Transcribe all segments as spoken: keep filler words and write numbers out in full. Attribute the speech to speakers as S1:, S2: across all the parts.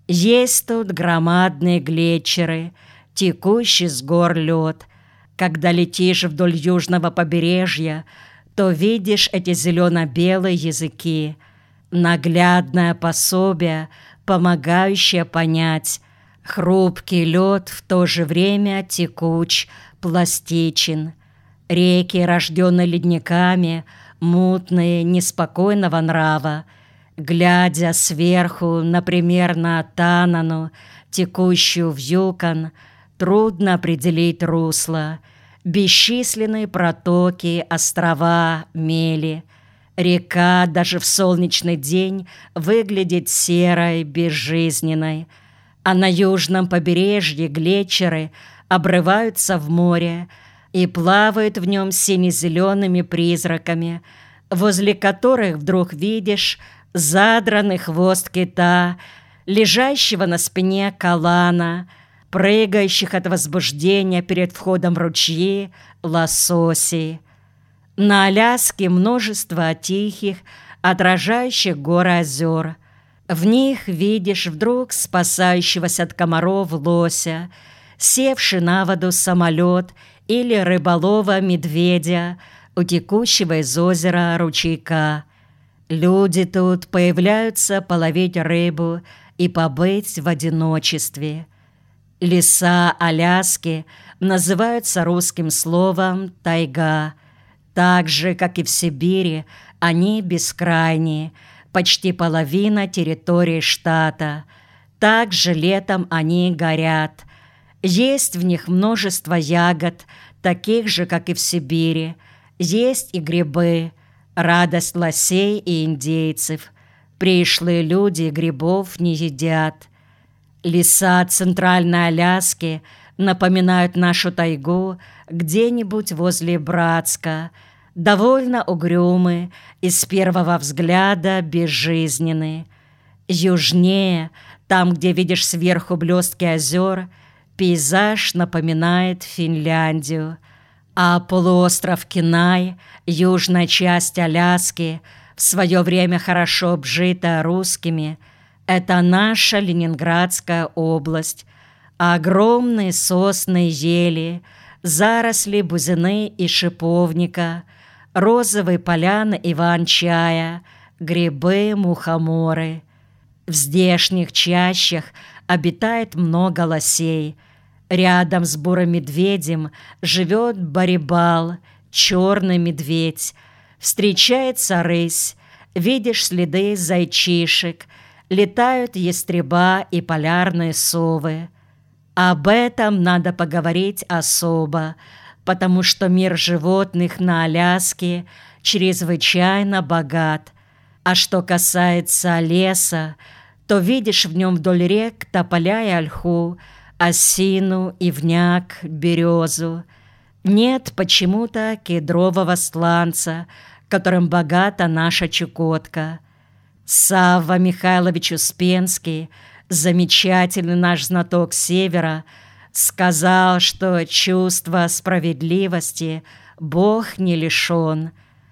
S1: Есть тут громадные глетчеры, текущий с гор лед. Когда летишь вдоль южного побережья, то видишь эти зелено-белые языки. Наглядное пособие, помогающее понять. Хрупкий лед в то же время текуч, пластичен. Реки, рожденные ледниками, мутные, неспокойного нрава. Глядя сверху, например, на Танану, текущую в Юкон, трудно определить русло. Бесчисленные протоки, острова, мели. Река даже в солнечный день выглядит серой, безжизненной. А на южном побережье глетчеры обрываются в море и плавают в нем сине-зелеными призраками, возле которых вдруг видишь задранный хвост кита, лежащего на спине калана, прыгающих от возбуждения перед входом в ручьи лососей. На Аляске множество тихих, отражающих горы озер. В них видишь вдруг спасающегося от комаров лося, севший на воду самолет или рыболова-медведя, у текущего из озера ручейка. Люди тут появляются половить рыбу и побыть в одиночестве. Леса Аляски называются русским словом «тайга». Так же, как и в Сибири, они бескрайние, почти половина территории штата. Также летом они горят. Есть в них множество ягод, таких же, как и в Сибири. Есть и грибы, радость лосей и индейцев. Пришлые люди грибов не едят. Леса Центральной Аляски напоминают нашу тайгу где-нибудь возле Братска, довольно угрюмы и с первого взгляда безжизненны. Южнее, там, где видишь сверху блестки озер, пейзаж напоминает Финляндию, а полуостров Кинай, южная часть Аляски, в свое время хорошо обжитая русскими, это наша Ленинградская область, огромные сосны и ели, заросли бузины и шиповника, розовые поляны иван-чая, грибы, мухоморы. В здешних чащах обитает много лосей. Рядом с бурым медведем живет барибал, черный медведь. Встречается рысь, видишь следы зайчишек, летают ястреба и полярные совы. Об этом надо поговорить особо, потому что мир животных на Аляске чрезвычайно богат. А что касается леса, то видишь в нем вдоль рек тополя и ольху, осину, ивняк, березу. Нет почему-то кедрового сланца, которым богата наша Чукотка. Савва Михайлович Успенский, замечательный наш знаток Севера, сказал, что чувство справедливости Бог не лишен.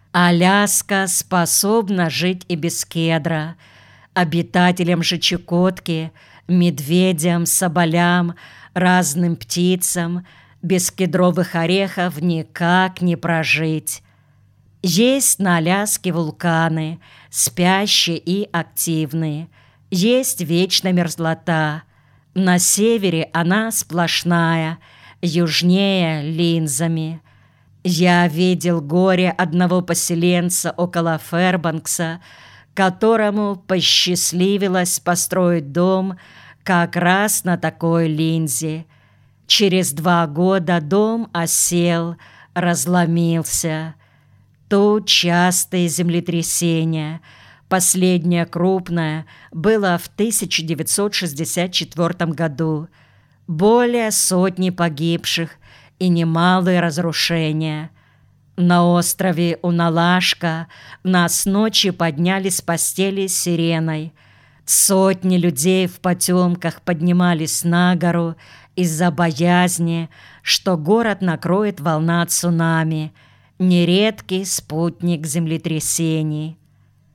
S1: Аляска способна жить и без кедра. Обитателям же Чукотки, медведям, соболям, разным птицам без кедровых орехов никак не прожить. Есть на Аляске вулканы, спящие и активные. Есть вечная мерзлота. На севере она сплошная, южнее — линзами. Я видел горе одного поселенца около Фэрбанкса, которому посчастливилось построить дом как раз на такой линзе. Через два года дом осел, разломился. Тут частые землетрясения. Последнее крупное было в тысяча девятьсот шестьдесят четвёртом году. Более сотни погибших и немалые разрушения. На острове Уналашка нас ночью подняли с постели сиреной. Сотни людей в потемках поднимались на гору из-за боязни, что город накроет волна цунами, нередкий спутник землетрясений.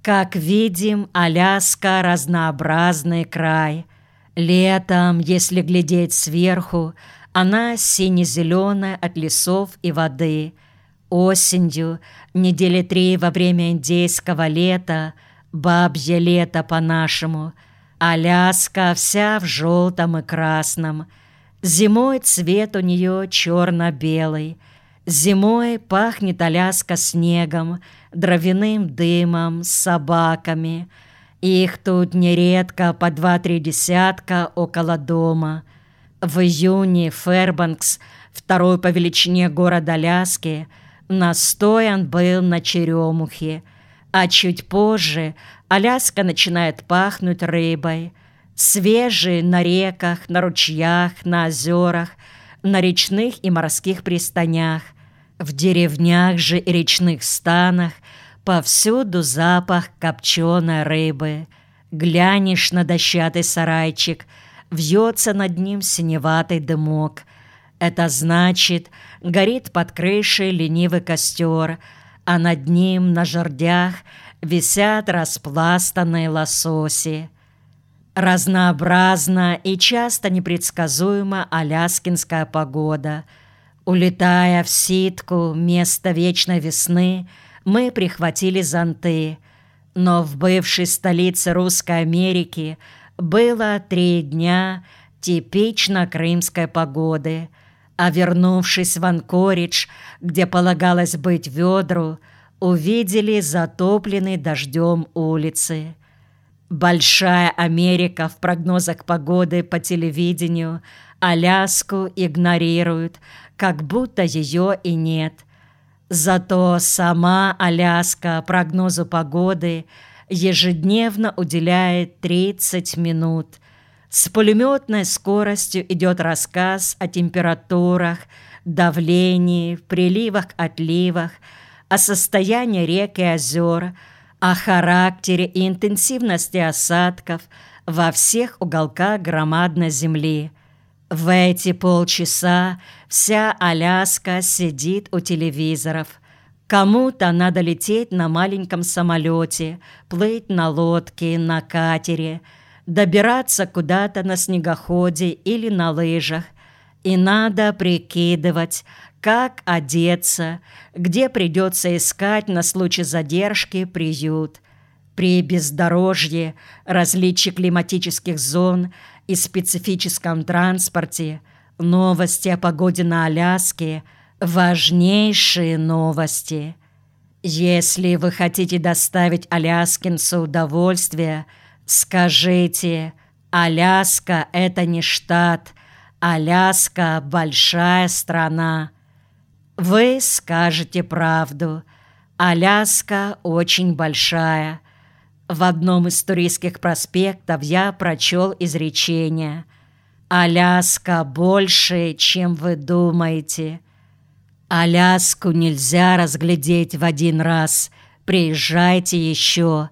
S1: Как видим, Аляска — разнообразный край. Летом, если глядеть сверху, она сине-зеленая от лесов и воды. Осенью, недели три во время индейского лета, бабье лето по-нашему, Аляска вся в желтом и красном. Зимой цвет у нее черно-белый. Зимой пахнет Аляска снегом, дровяным дымом, собаками. Их тут нередко по два-три десятка около дома. В июне Фэрбанкс, второй по величине город Аляски, настоян был на черемухе, а чуть позже Аляска начинает пахнуть рыбой. Свежей на реках, на ручьях, на озерах, на речных и морских пристанях. В деревнях же и речных станах повсюду запах копченой рыбы. Глянешь на дощатый сарайчик, вьется над ним синеватый дымок. Это значит, горит под крышей ленивый костер, а над ним на жердях висят распластанные лососи. Разнообразна и часто непредсказуема аляскинская погода. Улетая в Ситку, место вечной весны, мы прихватили зонты. Но в бывшей столице Русской Америки было три дня типично крымской погоды, а вернувшись в Анкоридж, где полагалось быть ведру, увидели затопленные дождем улицы. Большая Америка в прогнозах погоды по телевидению Аляску игнорирует, как будто ее и нет. Зато сама Аляска прогнозу погоды ежедневно уделяет тридцать минут. С пулеметной скоростью идет рассказ о температурах, давлении, приливах-отливах, о состоянии рек и озер, о характере и интенсивности осадков во всех уголках громадной земли. В эти полчаса вся Аляска сидит у телевизоров. Кому-то надо лететь на маленьком самолете, плыть на лодке, на катере, добираться куда-то на снегоходе или на лыжах. И надо прикидывать, как одеться, где придется искать на случай задержки приют. При бездорожье, различии климатических зон и специфическом транспорте новости о погоде на Аляске – важнейшие новости. Если вы хотите доставить аляскинцу удовольствие, скажите: «Аляска – это не штат, Аляска – большая страна». Вы скажете правду. Аляска очень большая. В одном из туристских проспектов я прочел изречение: «Аляска больше, чем вы думаете». Аляску нельзя разглядеть в один раз. Приезжайте еще.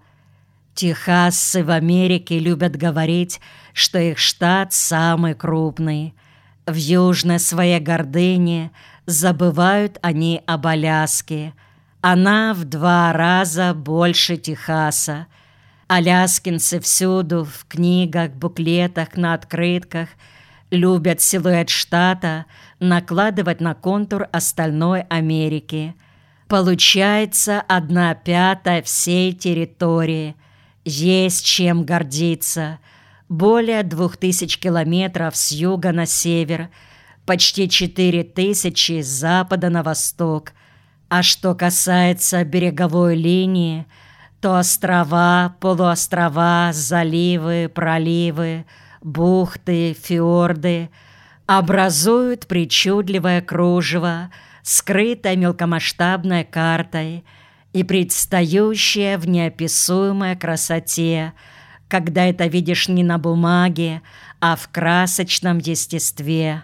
S1: Техасцы в Америке любят говорить, что их штат самый крупный. В южной своей гордыне забывают они об Аляске. Она в два раза больше Техаса. Аляскинцы всюду, в книгах, буклетах, на открытках, любят силуэт штата накладывать на контур остальной Америки. Получается одна пятая всей территории. Есть чем гордиться. Более двух тысяч километров с юга на север, почти четыре тысячи с запада на восток. А что касается береговой линии, то острова, полуострова, заливы, проливы, бухты, фьорды образуют причудливое кружево, скрытое мелкомасштабной картой и предстающее в неописуемой красоте, когда это видишь не на бумаге, а в красочном естестве.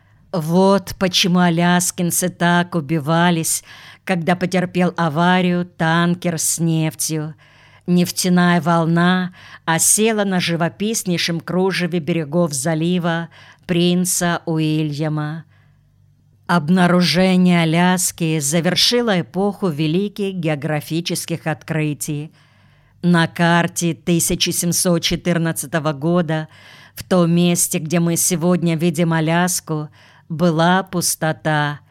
S1: Вот почему аляскинцы так убивались, когда потерпел аварию танкер с нефтью. Нефтяная волна осела на живописнейшем кружеве берегов залива Принца Уильяма. Обнаружение Аляски завершило эпоху великих географических открытий. На карте тысяча семьсот четырнадцатого года, в том месте, где мы сегодня видим Аляску, была пустота.